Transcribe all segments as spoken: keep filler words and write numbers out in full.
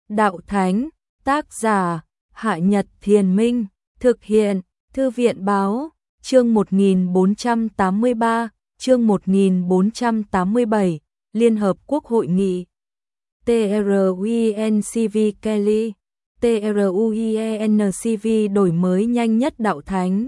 Đạo Thánh, tác giả, Hạ Nhật Thiền Minh, thực hiện, Thư viện Báo, chương một nghìn bốn trăm tám mươi ba, chương một nghìn bốn trăm tám mươi bảy, Liên Hợp Quốc Hội nghị. TRUENCV Kelly, TRUENCV đổi mới nhanh nhất Đạo Thánh.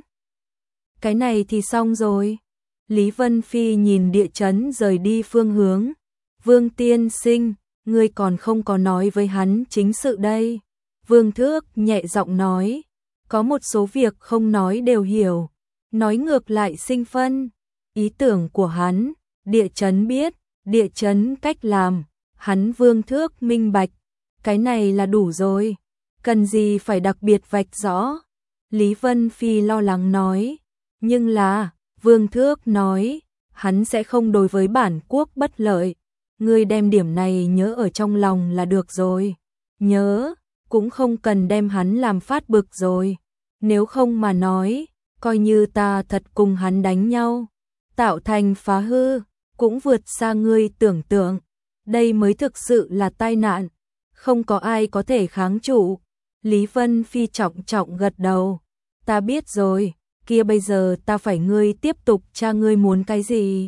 Cái này thì xong rồi. Lý Vân Phi nhìn địa chấn rời đi phương hướng. Vương tiên sinh, ngươi còn không có nói với hắn chính sự đây. Vương Thước nhẹ giọng nói, có một số việc không nói đều hiểu, nói ngược lại sinh phân. Ý tưởng của hắn, địa chấn biết, địa chấn cách làm, hắn Vương Thước minh bạch, cái này là đủ rồi, cần gì phải đặc biệt vạch rõ. Lý Vân Phi lo lắng nói, nhưng là, Vương Thước nói, hắn sẽ không đối với bản quốc bất lợi, ngươi đem điểm này nhớ ở trong lòng là được rồi, nhớ, cũng không cần đem hắn làm phát bực rồi, nếu không mà nói, coi như ta thật cùng hắn đánh nhau, tạo thành phá hư, cũng vượt xa ngươi tưởng tượng, đây mới thực sự là tai nạn, không có ai có thể kháng trụ. Lý Vân Phi trọng trọng gật đầu, ta biết rồi, kia bây giờ ta phải ngươi tiếp tục tra ngươi muốn cái gì.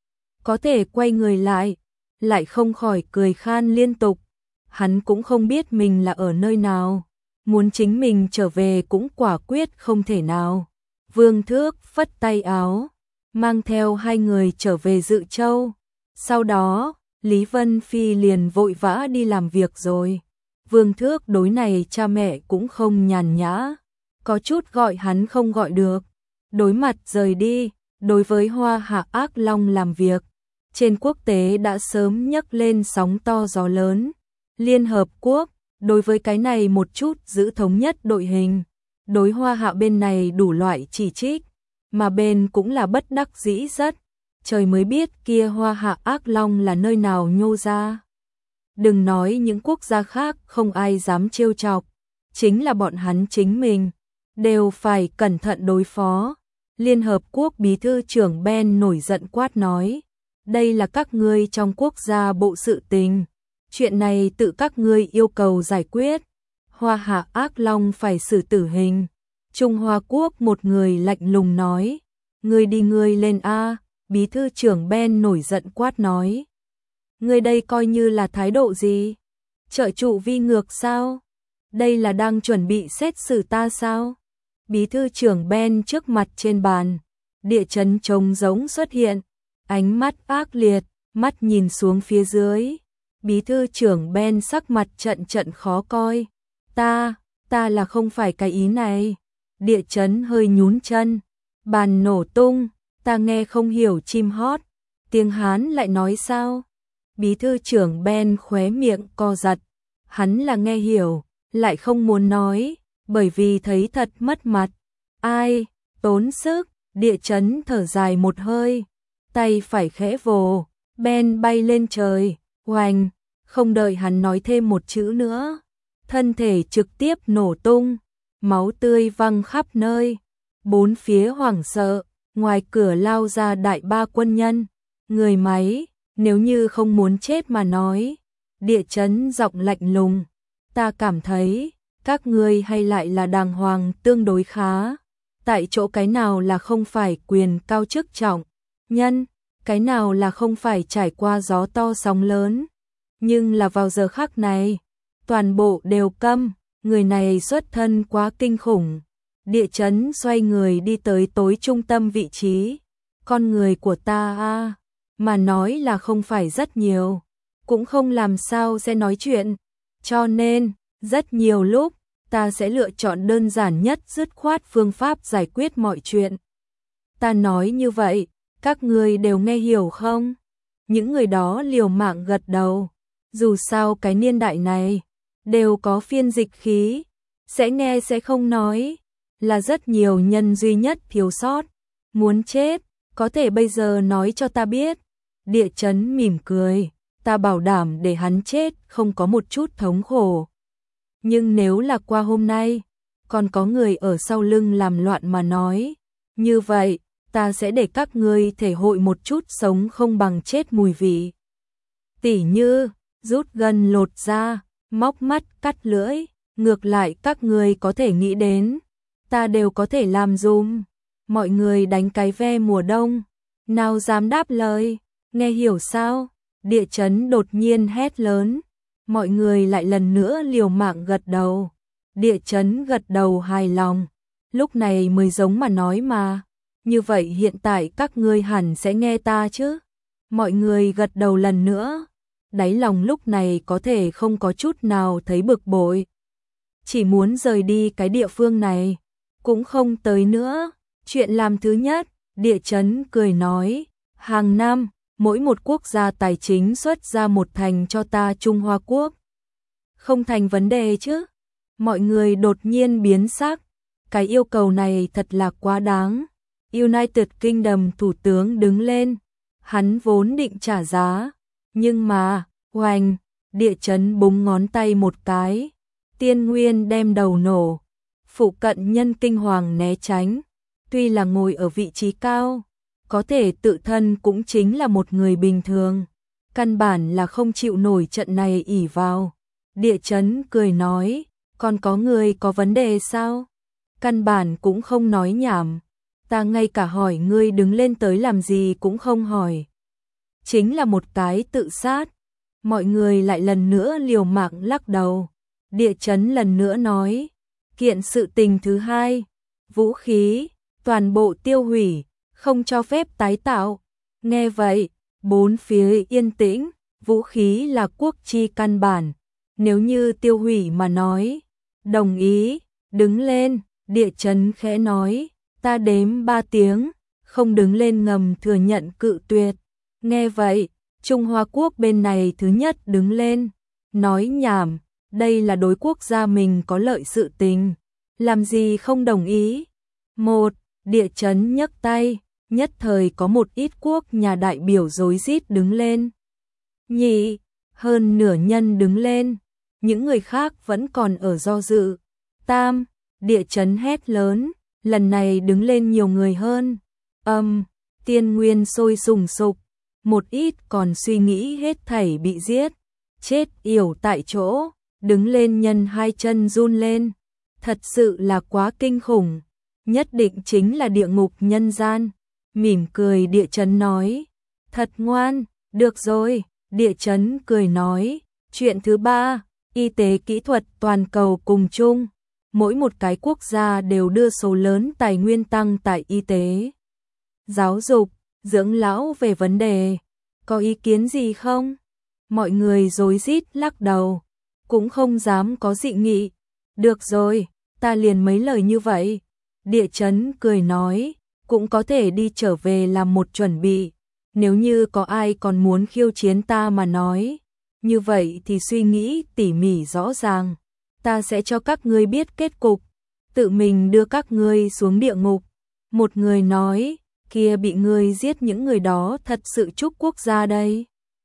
Có thể quay người lại, lại không khỏi cười khan liên tục, hắn cũng không biết mình là ở nơi nào, muốn chính mình trở về cũng quả quyết không thể nào. Vương Thước phất tay áo, mang theo hai người trở về Dự Châu, sau đó, Lý Vân Phi liền vội vã đi làm việc rồi. Vương Thước đối này cha mẹ cũng không nhàn nhã, có chút gọi hắn không gọi được, đối mặt rời đi, đối với Hoa Hạ Ác Long làm việc. Trên quốc tế đã sớm nhấc lên sóng to gió lớn, Liên Hợp Quốc, đối với cái này một chút giữ thống nhất đội hình, đối Hoa Hạ bên này đủ loại chỉ trích, mà bên cũng là bất đắc dĩ rất, trời mới biết kia Hoa Hạ Ác Long là nơi nào nhô ra. Đừng nói những quốc gia khác không ai dám trêu chọc, chính là bọn hắn chính mình, đều phải cẩn thận đối phó. Liên Hợp Quốc Bí thư trưởng Ben nổi giận quát nói, đây là các ngươi trong quốc gia bộ sự tình, chuyện này tự các ngươi yêu cầu giải quyết, Hoa Hạ Ác Long phải xử tử hình. Trung Hoa Quốc một người lạnh lùng nói, ngươi đi ngươi lên a. Bí thư trưởng Ben nổi giận quát nói, ngươi đây coi như là thái độ gì? Trợ trụ vi ngược sao? Đây là đang chuẩn bị xét xử ta sao? Bí thư trưởng Ben trước mặt trên bàn, địa chấn trống giống xuất hiện, ánh mắt ác liệt, mắt nhìn xuống phía dưới. Bí thư trưởng Ben sắc mặt trận trận khó coi. Ta, ta là không phải cái ý này. Địa chấn hơi nhún chân, bàn nổ tung, ta nghe không hiểu chim hót. Tiếng Hán lại nói sao? Bí thư trưởng Ben khóe miệng co giật, hắn là nghe hiểu, lại không muốn nói, bởi vì thấy thật mất mặt. Ai, tốn sức, địa chấn thở dài một hơi, tay phải khẽ vồ, Ben bay lên trời, oành, không đợi hắn nói thêm một chữ nữa, thân thể trực tiếp nổ tung, máu tươi văng khắp nơi, bốn phía hoảng sợ, ngoài cửa lao ra đại ba quân nhân, người máy, nếu như không muốn chết mà nói, địa chấn giọng lạnh lùng, ta cảm thấy, các ngươi hay lại là đàng hoàng tương đối khá, tại chỗ cái nào là không phải quyền cao chức trọng, nhân, cái nào là không phải trải qua gió to sóng lớn, nhưng là vào giờ khắc này, toàn bộ đều câm, người này xuất thân quá kinh khủng. Địa chấn xoay người đi tới tối trung tâm vị trí, con người của ta a, mà nói là không phải rất nhiều, cũng không làm sao sẽ nói chuyện, cho nên, rất nhiều lúc, ta sẽ lựa chọn đơn giản nhất dứt khoát phương pháp giải quyết mọi chuyện. Ta nói như vậy, các ngươi đều nghe hiểu không? Những người đó liều mạng gật đầu, dù sao cái niên đại này, đều có phiên dịch khí, sẽ nghe sẽ không nói, là rất nhiều nhân duy nhất thiếu sót, muốn chết, có thể bây giờ nói cho ta biết. Địa chấn mỉm cười, ta bảo đảm để hắn chết không có một chút thống khổ. Nhưng nếu là qua hôm nay, còn có người ở sau lưng làm loạn mà nói, như vậy, ta sẽ để các ngươi thể hội một chút sống không bằng chết mùi vị. Tỉ như, rút gần lột da, móc mắt cắt lưỡi, ngược lại các người có thể nghĩ đến, ta đều có thể làm dùm. Mọi người đánh cái ve mùa đông, nào dám đáp lời, nghe hiểu sao? Địa chấn đột nhiên hét lớn, mọi người lại lần nữa liều mạng gật đầu. Địa chấn gật đầu hài lòng, lúc này mới giống mà nói mà, như vậy hiện tại các ngươi hẳn sẽ nghe ta chứ? Mọi người gật đầu lần nữa, đáy lòng lúc này có thể không có chút nào thấy bực bội. Chỉ muốn rời đi cái địa phương này, cũng không tới nữa. Chuyện làm thứ nhất, địa chấn cười nói, hàng năm, mỗi một quốc gia tài chính xuất ra một thành cho ta Trung Hoa Quốc. Không thành vấn đề chứ? Mọi người đột nhiên biến sắc, cái yêu cầu này thật là quá đáng. United Kingdom thủ tướng đứng lên, hắn vốn định trả giá, nhưng mà, oành, địa chấn búng ngón tay một cái, tiên nguyên đem đầu nổ, phụ cận nhân kinh hoàng né tránh, tuy là ngồi ở vị trí cao, có thể tự thân cũng chính là một người bình thường, căn bản là không chịu nổi trận này ỷ vào. Địa chấn cười nói, còn có người có vấn đề sao? Căn bản cũng không nói nhảm, ta ngay cả hỏi ngươi đứng lên tới làm gì cũng không hỏi. Chính là một cái tự sát. Mọi người lại lần nữa liều mạng lắc đầu. Địa chấn lần nữa nói, kiện sự tình thứ hai, vũ khí, toàn bộ tiêu hủy, không cho phép tái tạo. Nghe vậy, bốn phía yên tĩnh, vũ khí là quốc chi căn bản, nếu như tiêu hủy mà nói, đồng ý, đứng lên, địa chấn khẽ nói, ta đếm ba tiếng, không đứng lên ngầm thừa nhận cự tuyệt. Nghe vậy, Trung Hoa Quốc bên này thứ nhất đứng lên, nói nhảm, đây là đối quốc gia mình có lợi sự tình, làm gì không đồng ý. Một, địa chấn nhấc tay, nhất thời có một ít quốc nhà đại biểu rối rít đứng lên. Nhị, hơn nửa nhân đứng lên, những người khác vẫn còn ở do dự. Tam, địa chấn hét lớn, lần này đứng lên nhiều người hơn. Âm, tiên nguyên sôi sùng sục, một ít còn suy nghĩ hết thảy bị giết, chết yểu tại chỗ, đứng lên nhân hai chân run lên. Thật sự là quá kinh khủng, nhất định chính là địa ngục nhân gian. Mỉm cười địa chấn nói, thật ngoan, được rồi, địa chấn cười nói, chuyện thứ ba, y tế kỹ thuật toàn cầu cùng chung, mỗi một cái quốc gia đều đưa số lớn tài nguyên tăng tại y tế, giáo dục, dưỡng lão về vấn đề, có ý kiến gì không? Mọi người rối rít lắc đầu, cũng không dám có dị nghị. Được rồi, ta liền mấy lời như vậy. Địa chấn cười nói, cũng có thể đi trở về làm một chuẩn bị. Nếu như có ai còn muốn khiêu chiến ta mà nói, như vậy thì suy nghĩ tỉ mỉ rõ ràng. Ta sẽ cho các ngươi biết kết cục, tự mình đưa các ngươi xuống địa ngục. Một người nói, kia bị ngươi giết những người đó thật sự chúc quốc gia đây.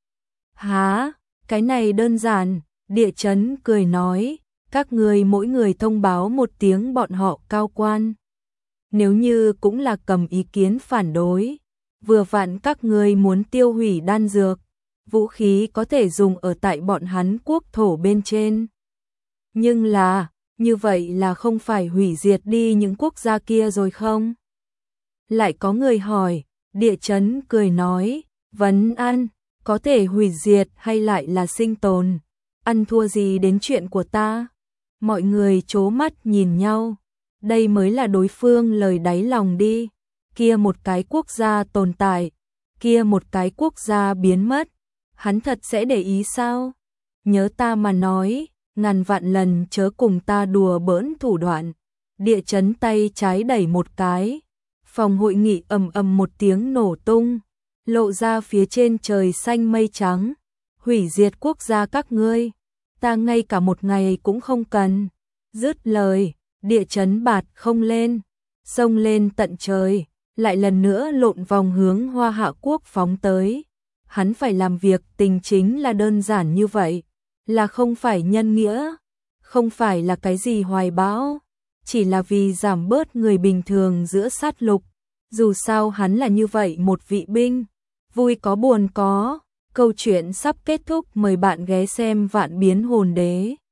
Hả, cái này đơn giản, địa chấn cười nói, các ngươi mỗi người thông báo một tiếng bọn họ cao quan. Nếu như cũng là cầm ý kiến phản đối, vừa vặn các ngươi muốn tiêu hủy đan dược, vũ khí có thể dùng ở tại bọn hắn quốc thổ bên trên. Nhưng là, như vậy là không phải hủy diệt đi những quốc gia kia rồi không? Lại có người hỏi, địa chấn cười nói, vấn an, có thể hủy diệt hay lại là sinh tồn, ăn thua gì đến chuyện của ta? Mọi người trố mắt nhìn nhau, đây mới là đối phương lời đáy lòng đi, kia một cái quốc gia tồn tại, kia một cái quốc gia biến mất, hắn thật sẽ để ý sao? Nhớ ta mà nói, ngàn vạn lần chớ cùng ta đùa bỡn thủ đoạn. Địa chấn tay trái đẩy một cái, phòng hội nghị ầm ầm một tiếng nổ tung, lộ ra phía trên trời xanh mây trắng, hủy diệt quốc gia các ngươi, ta ngay cả một ngày cũng không cần. Dứt lời, địa chấn bạt không lên, xông lên tận trời, lại lần nữa lộn vòng hướng Hoa Hạ quốc phóng tới. Hắn phải làm việc tình chính là đơn giản như vậy, là không phải nhân nghĩa, không phải là cái gì hoài bão, chỉ là vì giảm bớt người bình thường giữa sát lục. Dù sao hắn là như vậy một vị binh, vui có buồn có. Câu chuyện sắp kết thúc, mời bạn ghé xem Vạn Biến Hồn Đế.